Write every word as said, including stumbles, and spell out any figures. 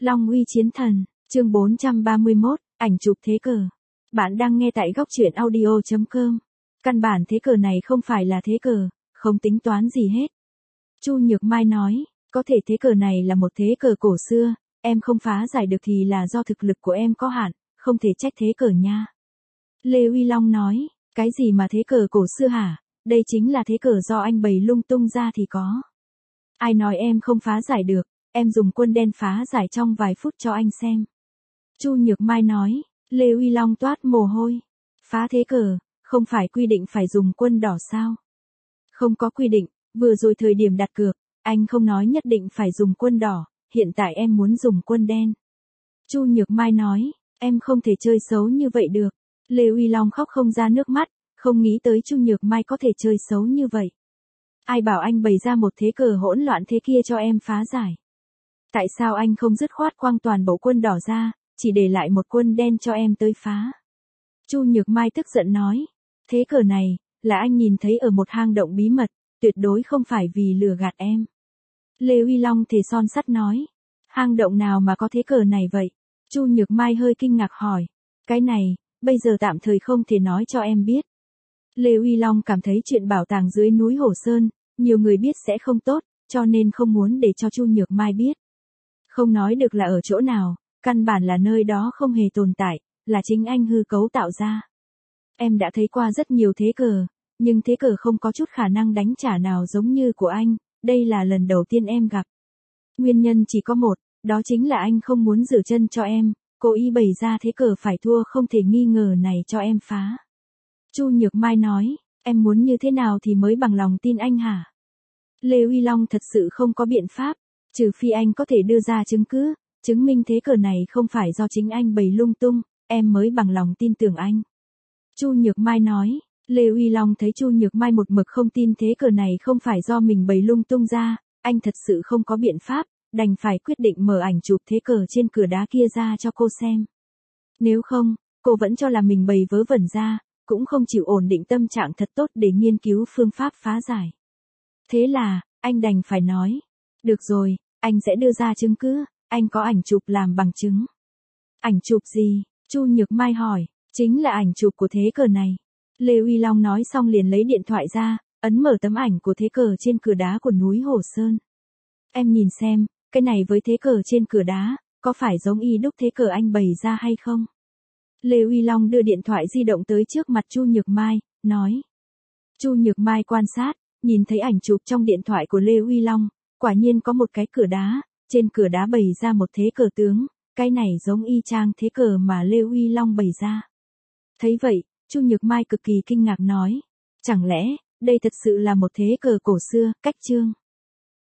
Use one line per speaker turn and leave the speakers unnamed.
Long uy chiến thần, chương bốn trăm ba mươi mốt, ảnh chụp thế cờ. Bạn đang nghe tại góc truyện audio chấm com. Căn bản thế cờ này không phải là thế cờ, không tính toán gì hết. Chu Nhược Mai nói, có thể thế cờ này là một thế cờ cổ xưa, em không phá giải được thì là do thực lực của em có hạn, không thể trách thế cờ nha. Lê Uy Long nói, cái gì mà thế cờ cổ xưa hả, đây chính là thế cờ do anh bày lung tung ra thì có. Ai nói em không phá giải được, em dùng quân đen phá giải trong vài phút cho anh xem. Chu Nhược Mai nói, Lê Uy Long toát mồ hôi. Phá thế cờ, không phải quy định phải dùng quân đỏ sao? Không có quy định, vừa rồi thời điểm đặt cược, anh không nói nhất định phải dùng quân đỏ, hiện tại em muốn dùng quân đen. Chu Nhược Mai nói, em không thể chơi xấu như vậy được. Lê Uy Long khóc không ra nước mắt, không nghĩ tới Chu Nhược Mai có thể chơi xấu như vậy. Ai bảo anh bày ra một thế cờ hỗn loạn thế kia cho em phá giải? Tại sao anh không dứt khoát quăng toàn bộ quân đỏ ra, chỉ để lại một quân đen cho em tới phá? Chu Nhược Mai tức giận nói, thế cờ này, là anh nhìn thấy ở một hang động bí mật, tuyệt đối không phải vì lừa gạt em. Lê Uy Long thề son sắt nói, hang động nào mà có thế cờ này vậy? Chu Nhược Mai hơi kinh ngạc hỏi, cái này, bây giờ tạm thời không thể nói cho em biết. Lê Uy Long cảm thấy chuyện bảo tàng dưới núi Hồ Sơn, nhiều người biết sẽ không tốt, cho nên không muốn để cho Chu Nhược Mai biết. Không nói được là ở chỗ nào, căn bản là nơi đó không hề tồn tại, là chính anh hư cấu tạo ra. Em đã thấy qua rất nhiều thế cờ, nhưng thế cờ không có chút khả năng đánh trả nào giống như của anh, đây là lần đầu tiên em gặp. Nguyên nhân chỉ có một, đó chính là anh không muốn rửa chân cho em, cố ý bày ra thế cờ phải thua không thể nghi ngờ này cho em phá. Chu Nhược Mai nói, em muốn như thế nào thì mới bằng lòng tin anh hả? Lê Uy Long thật sự không có biện pháp, trừ phi anh có thể đưa ra chứng cứ, chứng minh thế cờ này không phải do chính anh bày lung tung, em mới bằng lòng tin tưởng anh. Chu Nhược Mai nói, Lê Uy Long thấy Chu Nhược Mai một mực không tin thế cờ này không phải do mình bày lung tung ra, anh thật sự không có biện pháp, đành phải quyết định mở ảnh chụp thế cờ trên cửa đá kia ra cho cô xem. Nếu không, cô vẫn cho là mình bày vớ vẩn ra, cũng không chịu ổn định tâm trạng thật tốt để nghiên cứu phương pháp phá giải. Thế là, anh đành phải nói, được rồi, anh sẽ đưa ra chứng cứ, anh có ảnh chụp làm bằng chứng. Ảnh chụp gì? Chu Nhược Mai hỏi, chính là ảnh chụp của thế cờ này. Lê Uy Long nói xong liền lấy điện thoại ra, ấn mở tấm ảnh của thế cờ trên cửa đá của núi Hồ Sơn. Em nhìn xem, cái này với thế cờ trên cửa đá, có phải giống y đúc thế cờ anh bày ra hay không? Lê Uy Long đưa điện thoại di động tới trước mặt Chu Nhược Mai, nói. Chu Nhược Mai quan sát, nhìn thấy ảnh chụp trong điện thoại của Lê Uy Long, quả nhiên có một cái cửa đá, trên cửa đá bày ra một thế cờ tướng, cái này giống y chang thế cờ mà Lê Uy Long bày ra. Thấy vậy, Chu Nhược Mai cực kỳ kinh ngạc nói, chẳng lẽ, đây thật sự là một thế cờ cổ xưa, cách chương.